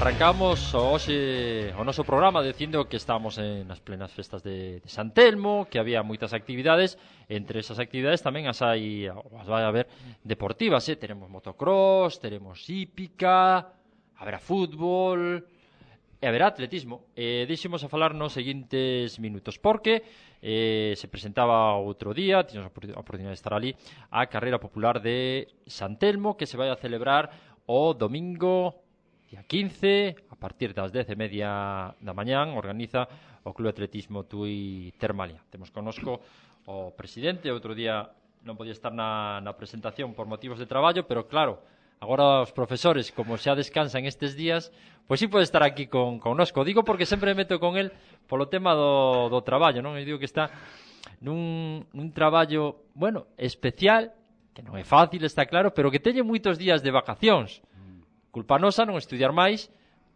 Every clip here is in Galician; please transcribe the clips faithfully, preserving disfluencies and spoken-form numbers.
arrancamos hoxe o noso programa dicindo que estamos en as plenas festas de, de San Telmo, que había moitas actividades, entre esas actividades tamén as hai, as vai haber deportivas, eh? Teremos motocross, teremos hípica, haberá fútbol e haberá atletismo. Eh, deixemos a falar nos seguintes minutos, porque eh, se presentaba outro día, tínhamos a oportunidade de estar ali, a carreira popular de San Telmo, que se vai a celebrar o domingo día quince, a partir das dez e media da mañán, organiza o Club Atletismo Tui Termalia. Temos connosco o presidente, outro día non podía estar na, na presentación por motivos de traballo, pero claro, agora os profesores, como xa descansan estes días, pois sí pode estar aquí con, connosco. Digo porque sempre me meto con el polo tema do, do traballo, non? Eu digo que está nun, nun traballo, bueno, especial, que non é fácil, está claro, pero que teñe moitos días de vacacións. Culpa nosa non estudiar máis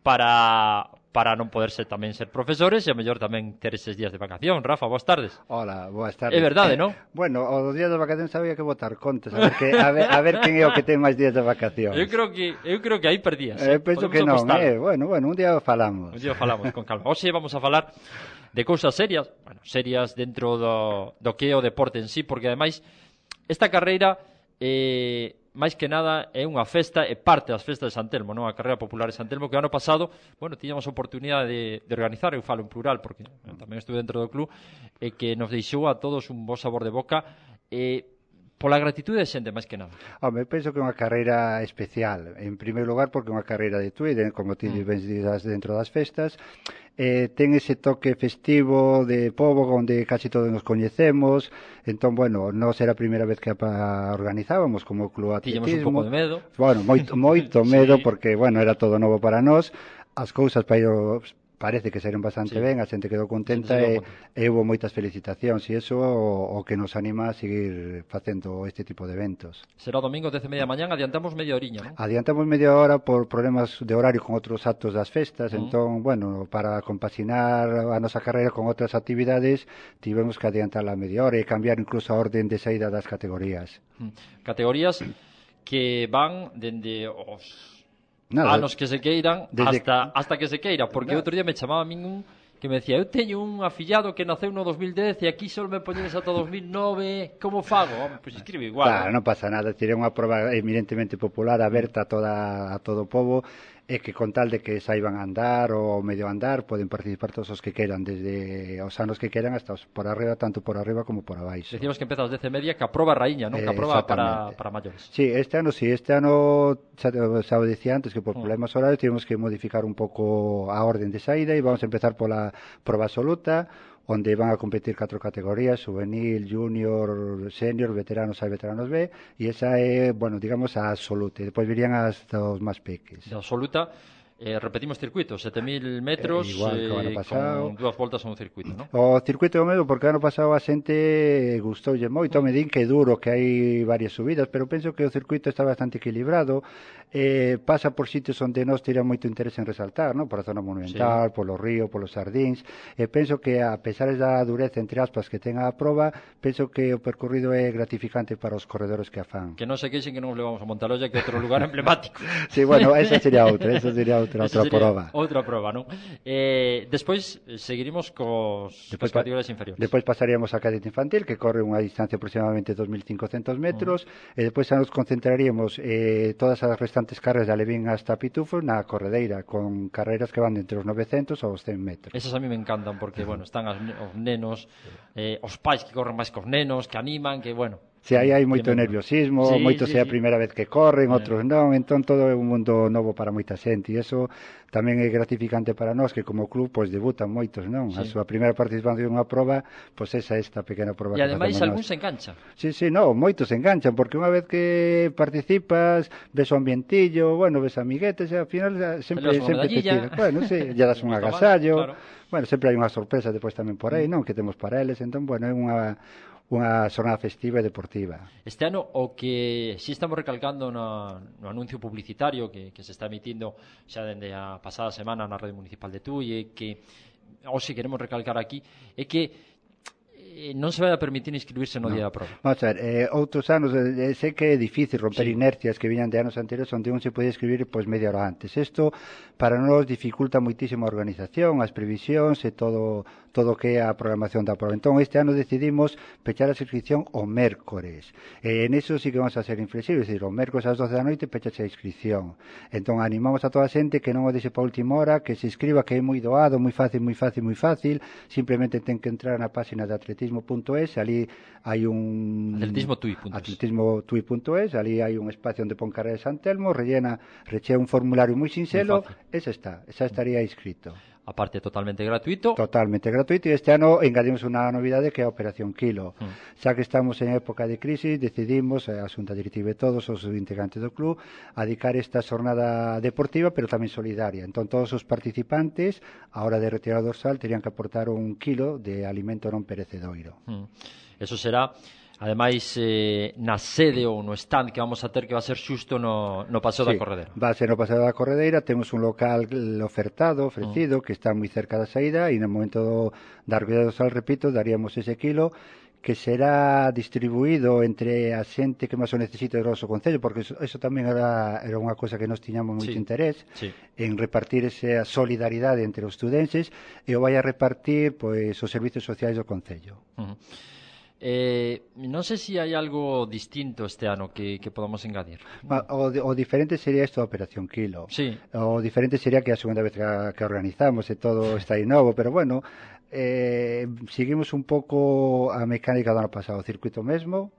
para para non poder ser tamén ser profesores e a mellor tamén ter eses días de vacación. Rafa, boas tardes. Hola, boas tardes. É verdade, non? Bueno, os días de vacación sabía que botar contas, a ver, que, a ver, a ver quen é o que ten máis días de vacación. Eu creo que eu creo que aí perdías. Eh, penso que non, eh. Bueno, bueno, un día falamos. Un día falamos con calma. Hoxe vamos a falar de cousas serias, bueno, serias dentro do, do que é o deporte en sí, porque ademais esta carreira eh máis que nada é unha festa, é parte das festas de San Telmo, non? A carreira popular de San Telmo, que ano pasado, bueno, tiñamos a oportunidade de, de organizar, eu falo en plural, porque bueno, tamén estuve dentro do club, e que nos deixou a todos un bo sabor de boca, e pola gratitude de xente, máis que nada. Home, penso que é unha carreira especial, en primeiro lugar porque é unha carreira de Tui, como ti mm. ben dizes dentro das festas, eh, ten ese toque festivo de pobo onde casi todos nos coñecemos. Entón, bueno, non era a primeira vez que a organizábamos como Club Atletismo. Tiñamos un pouco de medo. Bueno, moito, moito medo, sí. Porque, bueno, era todo novo para nós. As cousas para ir, parece que saíron bastante sí. ben, a xente quedou contenta e, e houve moitas felicitacións e iso o, o que nos anima a seguir facendo este tipo de eventos. Será o domingo dez e media da mañán, adiantamos media horiña, non? Adiantamos media hora por problemas de horario con outros actos das festas, uh -huh. Entón, bueno, para compaxinar a nosa carreira con outras actividades, tivemos que adiantarla a media hora e cambiar incluso a orden de saída das categorías. Uh -huh. Categorías que van dende os Nada, anos que se queiran desde... hasta, hasta que se queira, porque outro día me chamaba a min un que me decía, eu teño un afillado que naceu no dos mil dez e aquí só me poñedes ata dos mil nove, como fago? Home, pois escribe igual. Claro, non pasa nada, tiré unha prova eminentemente popular, aberta a, toda, a todo o pobo, e que con tal de que saiban a andar ou medio andar, poden participar todos os que queiran, desde os anos que queiran hasta os por arriba, tanto por arriba como por abaixo. Decimos que empeza ás dez e media, que a proba raíña, non? Que a proba para, para maiores. Sí, este ano sí, este ano xa, xa o dicía antes que por problemas horarios tivemos que modificar un pouco a orden de saída e vamos a empezar pola proba absoluta, onde van a competir catro categorías, juvenil, junior, senior, veteranos A e veteranos B, e esa é, bueno, digamos, a absoluta. E depois virían as dos máis peques. A absoluta, eh, repetimos circuito, sete mil metros, eh, igual que o ano pasado, con dúas voltas a un circuito, non? O circuito é o medo, porque o ano pasado a xente gustoulle moito, me din que é duro, que hai varias subidas, pero penso que o circuito está bastante equilibrado, eh, pasa por sitios onde nós tira moito interés en resaltar, non? Por a zona monumental, sí. Polo río, polos sardíns, e penso que a pesar da dureza, entre aspas, que ten a proba, penso que o percorrido é gratificante para os corredores que a fan. Que non se queixen que non os levamos a Montalolla, que é outro lugar emblemático. Sí, bueno, esa sería outra, esa sería outra. Outra, outra prova. Outra prova, non? Eh, despois seguiríamos cos despois, categorías inferiores. Despois pasaríamos a cadete infantil, que corre unha distancia aproximadamente dos mil cincocentos metros, uh -huh. E despois nos concentraríamos eh, todas as restantes carreras de Alevín hasta Pitufo na corredeira, con carreiras que van entre os novecentos aos cen metros. Esas a mí me encantan, porque, bueno, están as, os nenos, eh, os pais que corren máis cos nenos, que animan, que, bueno... Si, aí hai moito nerviosismo, sí, moitos sí, é a sí. primeira vez que corren, outros non, entón todo é un mundo novo para moita xente, e iso tamén é gratificante para nós, que como club, pois debutan moitos, non? Sí. A súa primeira participación nunha prova, pois esa esta pequena prova e que ademais algún nós. Se engancha. Sí, sí, non, moitos se enganchan, porque unha vez que participas, ves o ambientillo, bueno, ves amiguetes, e ao final sempre, sempre te tira. Bueno, sí, lle das un agasallo, claro. Bueno, sempre hai unha sorpresa depois tamén por aí, non? Que temos para eles, entón, bueno, é unha... unha jornada festiva e deportiva. Este ano o que si estamos recalcando no, no anuncio publicitario que, que se está emitindo xa dende a pasada semana na Radio Municipal de Tui, e que hoxe queremos recalcar aquí, é que eh, non se vai a permitir inscribirse no no. día da prova. Vamos a ver, eh, outros anos, eh, sei que é difícil romper Sí. inercias que viñan de anos anteriores onde un se podía escribir pois media hora antes. Isto para nós dificulta moitísimo a organización, as previsións e todo todo o que é a programación da prova. Entón, este ano decidimos pechar a inscripción o mércores. E en eso sí que vamos a ser inflexibles, é dicir, o mércores ás doce da noite pechase a inscripción. Entón, animamos a toda a xente que non o deixe para a última hora, que se inscriba, que é moi doado, moi fácil, moi fácil, moi fácil. Simplemente ten que entrar na página de atletismo punto es, ali hai un... atletismo tui punto es. atletismo tui punto es, ali hai un espacio onde pon carrera de San Telmo, rellena, rechea un formulario moi sinxelo, esa está, esa estaría inscrito. Aparte, totalmente gratuito. Totalmente gratuito, e este ano engadimos unha novidade que é a Operación Kilo. Mm. Xa que estamos en época de crisis, decidimos, a Xunta Directiva e todos os integrantes do club, a dedicar esta xornada deportiva, pero tamén solidaria. Entón, todos os participantes, a hora de retirar o dorsal, terían que aportar un kilo de alimento non perecedoiro. Mm. Eso será, ademais, eh, na sede ou no stand que vamos a ter, que va a ser xusto no, no Paseo Sí, da Corredera. va a ser no Paseo da Corredeira, temos un local ofertado, ofrecido, mm. que está moi cerca da saída, e no momento do, da recollida do sal, repito, daríamos ese kilo que será distribuído entre a xente que máis o necesita do noso concello, porque eso, eso tamén era, era unha cosa que nos tiñamos moito Sí, interés sí. en repartir esa solidaridade entre os estudenses, e o vai a repartir pois os servizos sociais do concello. Uh -huh. Eh, non sei se hai algo distinto este ano que, que podamos engadir. O, o diferente sería isto da Operación Kilo. Sí. O diferente sería que é a segunda vez que, que organizamos e todo está aí novo, pero bueno, eh, seguimos un pouco a mecánica do ano pasado, o circuito mesmo,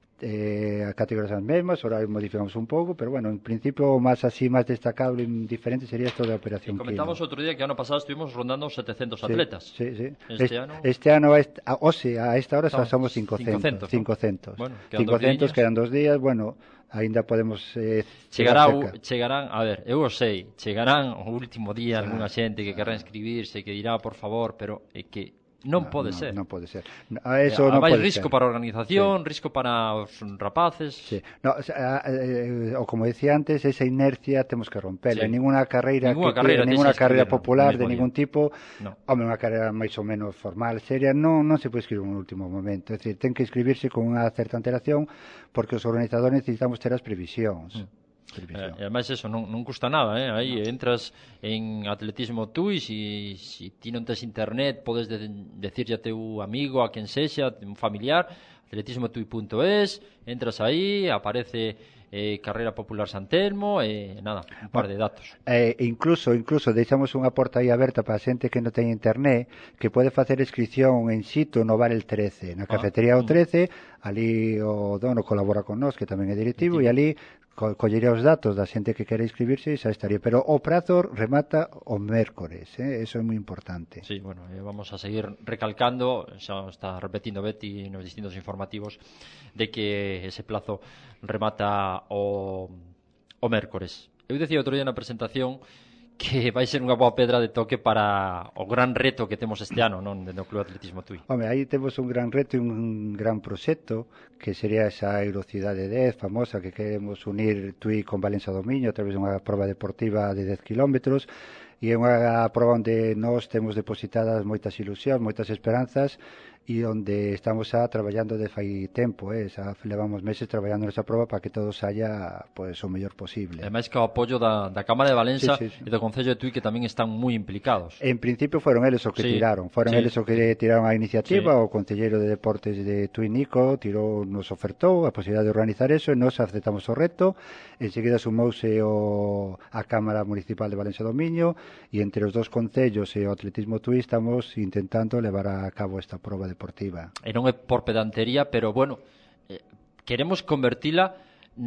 eh, a categorías as mesmas, ahora modificamos un pouco, pero bueno, en principio máis así, máis destacable e diferente sería isto da Operación Kilo. Comentamos outro día que ano pasado estuvimos rondando setecientos sí, atletas. Sí, sí. Este, este ano este ano, este, a, o sea, a esta hora xa somos cincocentos. cincocentos. Bueno, cincocentos, quedan dos días, bueno, aínda podemos eh, chegará u, chegarán, a ver, eu o sei, chegarán o último día ah, algunha xente que querrá inscribirse, que dirá, por favor, pero é que non no, pode no, ser. Non pode ser. A eso non pode pode risco ser. para a organización, sí. risco para os rapaces. Sí. No, o, sea, eh, o como decía antes, esa inercia temos que romperla. Sí. En ninguna carreira, ninguna que, carreira, ninguna carreira popular de ningún día. tipo, no. Home, unha carreira máis ou menos formal, seria, non, non se pode escribir no último momento. É dicir, ten que inscribirse con unha certa antelación, porque os organizadores necesitamos ter as previsións. Mm. Eh, ademais eso, non, non custa nada, eh? Aí no. Entras en atletismo tui, si, si ti non tes internet podes de, decirlle a teu amigo, a quen sexa, un familiar, atletismo tui punto es, entras aí, aparece eh, Carrera Popular San Telmo e eh, nada, un par de datos. Eh, incluso, incluso deixamos unha porta aí aberta para a xente que non ten internet, que pode facer inscripción en sito no bar el trece, na cafetería ah, o trece, ali o dono colabora con nós, que tamén é directivo, e ali co collería os datos da xente que quere inscribirse e xa estaría, pero o prazo remata o mércores, eh? Eso é moi importante. Sí, bueno, eh, vamos a seguir recalcando, xa está repetindo Betty nos distintos informativos, de que ese plazo remata o, o mércores. Eu decía outro día na presentación que vai ser unha boa pedra de toque para o gran reto que temos este ano, non, dentro do Club Atletismo Tui. Home, aí temos un gran reto e un gran proxecto, que sería esa Aerocidade dez famosa, que queremos unir Tui con Valencia do Miño a través dunha prova deportiva de dez kilómetros, e é unha prova onde nós temos depositadas moitas ilusións, moitas esperanzas, e onde estamos xa traballando de fai tempo, eh? Xa levamos meses traballando nesa prova para que todo saia pues, o mellor posible. Ademais que o apoio da, da Cámara de Valença sí, sí, sí. e do Concello de Tui, que tamén están moi implicados. En principio foron eles os que sí, tiraron, foron sí. eles os que tiraron a iniciativa, sí. O Concelleiro de Deportes de Tui, Nico, tirou, nos ofertou a posibilidade de organizar eso, e nós aceptamos o reto, enseguida sumouse o, a Cámara Municipal de Valencia do Miño, e entre os dos concellos e o Atletismo Tui estamos intentando levar a cabo esta prova deportiva. E non é por pedantería, pero bueno, eh, queremos convertila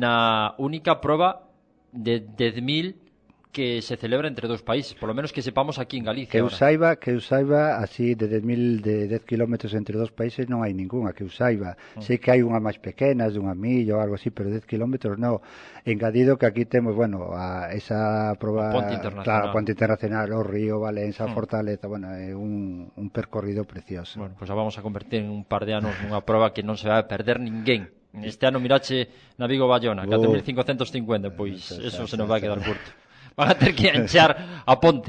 na única prova de dez mil que se celebra entre dous países, por lo menos que sepamos aquí en Galicia. Que eu saiba, que eu saiba, así de dez mil de dez kilómetros entre dous países non hai ningunha, que eu saiba. Mm. Sei que hai unha máis pequena, de unha milla ou algo así, pero dez kilómetros non. Engadido que aquí temos, bueno, a esa prova, o Ponte Internacional, claro, Ponte Internacional, o Río, Valença, mm. Fortaleza, bueno, é un, un percorrido precioso. Bueno, pues a vamos a convertir en un par de anos nunha prova que non se vai a perder ninguén. Este ano mirache na Vigo Bayona, catro mil cincocentos cincuenta, pois eso se nos vai quedar curto. Van a ter que anchar a ponte.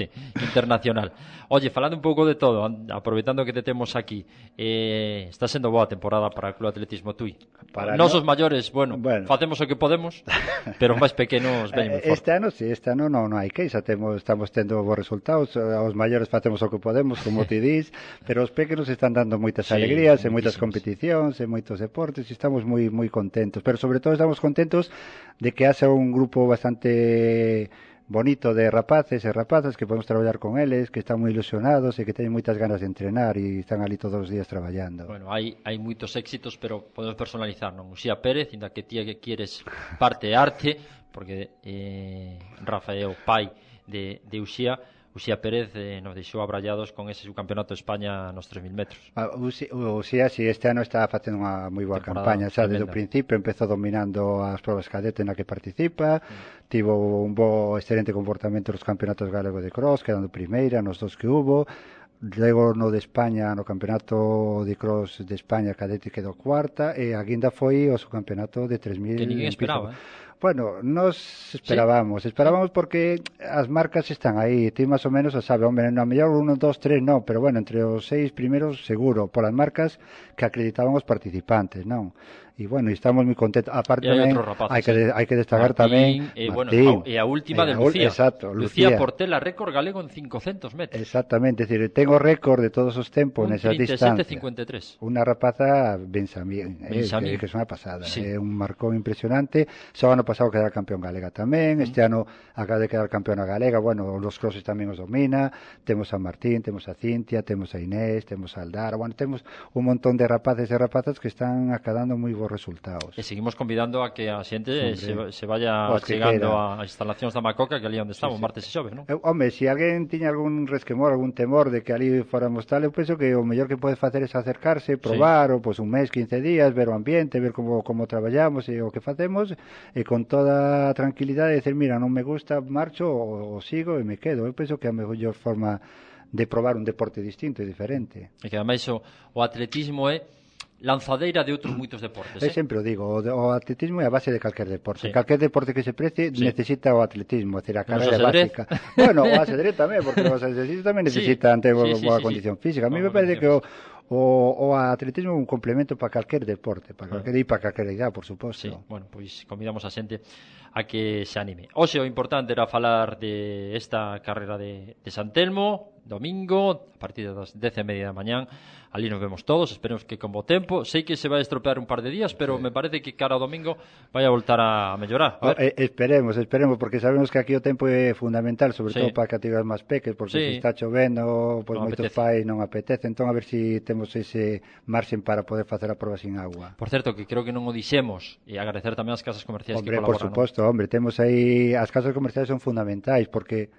internacional. Oye, falando un pouco de todo, aproveitando que te temos aquí, eh, está sendo boa temporada para o Club Atletismo Tui. Para Nos no... os maiores, bueno, bueno, facemos o que podemos, pero os máis pequenos veñen forte. Este ano, si, sí, este ano non, non hai queixa, temos, estamos tendo bons resultados, os maiores facemos o que podemos, como ti dis, pero os pequenos están dando moitas sí, alegrías, e moitas competicións, e moitos deportes, e estamos moi moi contentos, pero sobre todo estamos contentos de que haxa un grupo bastante bonito de rapaces e rapazas que podemos traballar con eles, que están moi ilusionados e que teñen moitas ganas de entrenar e están ali todos os días traballando. Bueno, hai, hai moitos éxitos, pero podemos personalizar, non? Uxía Pérez, inda que ti que quieres parte arte, porque eh, Rafa é o pai de, de Uxía, Uxía Pérez eh, nos deixou abrallados con ese subcampeonato de España nos tres mil metros. Ah, Uxía, si este ano está facendo unha moi boa temporada, campaña, xa desde o principio empezou dominando as probas cadete na que participa, mm. tivo un bo excelente comportamento nos campeonatos galegos de cross, quedando primeira nos dos que hubo. Logo no de España, no campeonato de cross de España cadete quedou cuarta, e a guinda foi o subcampeonato de tres mil. Que ninguén esperaba, eh? Bueno, nos esperábamos, ¿sí? esperábamos porque as marcas están aí, ti máis ou menos a sabe, hombre, no mellor uno, dos, tres, non, pero bueno, entre os seis primeros seguro, polas marcas que acreditaban os participantes, non? E bueno, estamos moi contentos. Aparte tamén, hai que, hai que destacar Martín, tamén eh, bueno, e a última de Lucía. Exacto, Lucía, Lucía Portela, récord galego en cincocentos metros. Exactamente, é dicir, tengo récord de todos os tempos nesa distancia. trinta e sete cincuenta e tres. Unha rapaza Bensamín, eh, que, que é unha pasada, sí. É eh, un marcón impresionante. Só ano pasado quedar campeón galega tamén, este mm. ano acaba de quedar campeona galega, bueno, os crosses tamén os domina, temos a Martín, temos a Cintia, temos a Inés, temos a Aldara, bueno, temos un montón de rapaces e rapazas que están acadando moi bons resultados. E seguimos convidando a que a xente se, se vaya pues chegando ás instalacións da Macoca, que ali onde estamos, sí, sí. martes e xoves, non? Eu, home, se si alguén tiña algún resquemor, algún temor de que ali fóramos tal, eu penso que o mellor que pode facer é acercarse, probar, sí. ou pois un mes, quince días, ver o ambiente, ver como, como traballamos e o que facemos, e con toda a tranquilidade decir, mira, non me gusta, marcho ou, ou sigo e me quedo. Eu penso que a mellor forma de probar un deporte distinto e diferente. E que ademais o, o atletismo é lanzadeira de outros moitos deportes. Eu eh? sempre o digo, o, o atletismo é a base de calquer deporte. Sí. Calquer deporte que se precie sí. necesita o atletismo, é dicir, a carreira básica. Bueno, o asedrez tamén, porque os exercicios tamén necesitan sí. ter sí, sí, boa sí, condición sí. física. A mí me parece que o O, o atletismo é un complemento para calquer deporte, para calquer ah. e para calquer idade, por suposto. Sí, bueno, pois convidamos a xente a que se anime. Hoxe o importante era falar de esta carreira de, de San Telmo, domingo, a partir das dez e media da mañán. Ali nos vemos todos, esperemos que con bo tempo. Sei que se vai estropear un par de días, pero sí. me parece que cara ao domingo vai a voltar a mellorar. A ver. Eh, esperemos, esperemos, porque sabemos que aquí o tempo é fundamental, sobre sí. todo para categorías máis pequenas, porque sí. se está chovendo, pois pues non moitos pais non apetece, entón a ver se si temos ese marxen para poder facer a proba sin agua. Por certo, que creo que non o dixemos, e agradecer tamén as casas comerciais hombre, que colaboran. Por suposto, ¿no? Hombre, temos aí, as casas comerciais son fundamentais, porque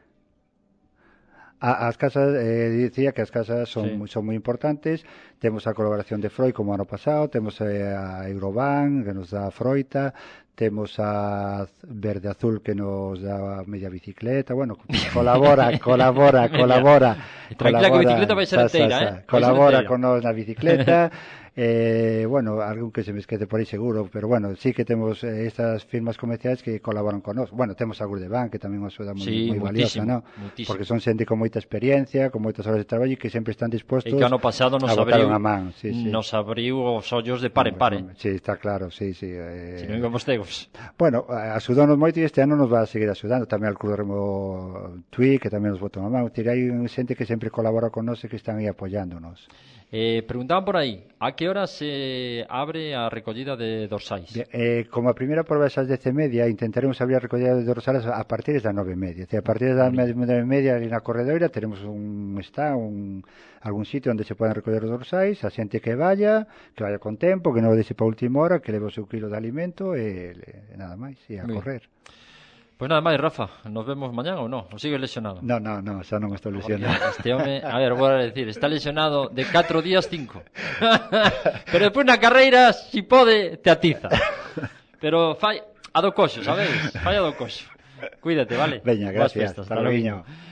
as casas, eh, dicía que as casas son, sí. son moi importantes. Temos a colaboración de Freud como ano pasado, temos eh, a Euroban que nos dá a froita, temos a Verde Azul que nos dá a media bicicleta, bueno, colabora, colabora, colabora. Tranquila, colabora, que a bicicleta vai ser enteira, eh? Colabora con nos na bicicleta. Eh, bueno, algún que se me esquece por aí seguro, pero bueno, sí que temos eh, estas firmas comerciais que colaboran con nós. Bueno, temos a Gurdebank, que tamén nos axuda moi, sí, moi valiosa, ¿no? Porque son xente con moita experiencia, con moitas horas de traballo e que sempre están dispostos e que ano pasado nos a botar abriu, unha man. Sí, sí. Nos abriu os ollos de par en par, eh? Sí, está claro, sí, sí. Eh... Si non íbamos tegos. Bueno, axudounos moito e este ano nos va a seguir axudando. Tamén al Club Remo Tui, que tamén nos botou unha man. Hai xente que sempre colabora con nós e que están aí apoiándonos. Eh, preguntaban por aí, a que hora se abre a recollida de dorsais? Eh, como a primeira proba é ás dez e media, intentaremos abrir a recollida de dorsais a partir das nove e media. A partir das nove e media ali na corredoira teremos un está un algún sitio onde se poden recoller os dorsais, a xente que vaya, que vaya con tempo, que non deixe para a última hora, que leve o seu kilo de alimento e, e nada máis, e a Bien. correr. Pois nada máis, Rafa, nos vemos mañán ou non? Ou sigues lesionado? Non, non, non, xa non estou lesionado. Este home, a ver, vou a decir, está lesionado de catro días cinco. Pero despois na carreira, si pode, te atiza. Pero fai a do coxo, sabes? Fai a do coxo. Cuídate, vale? Veña, gracias. Hasta logo.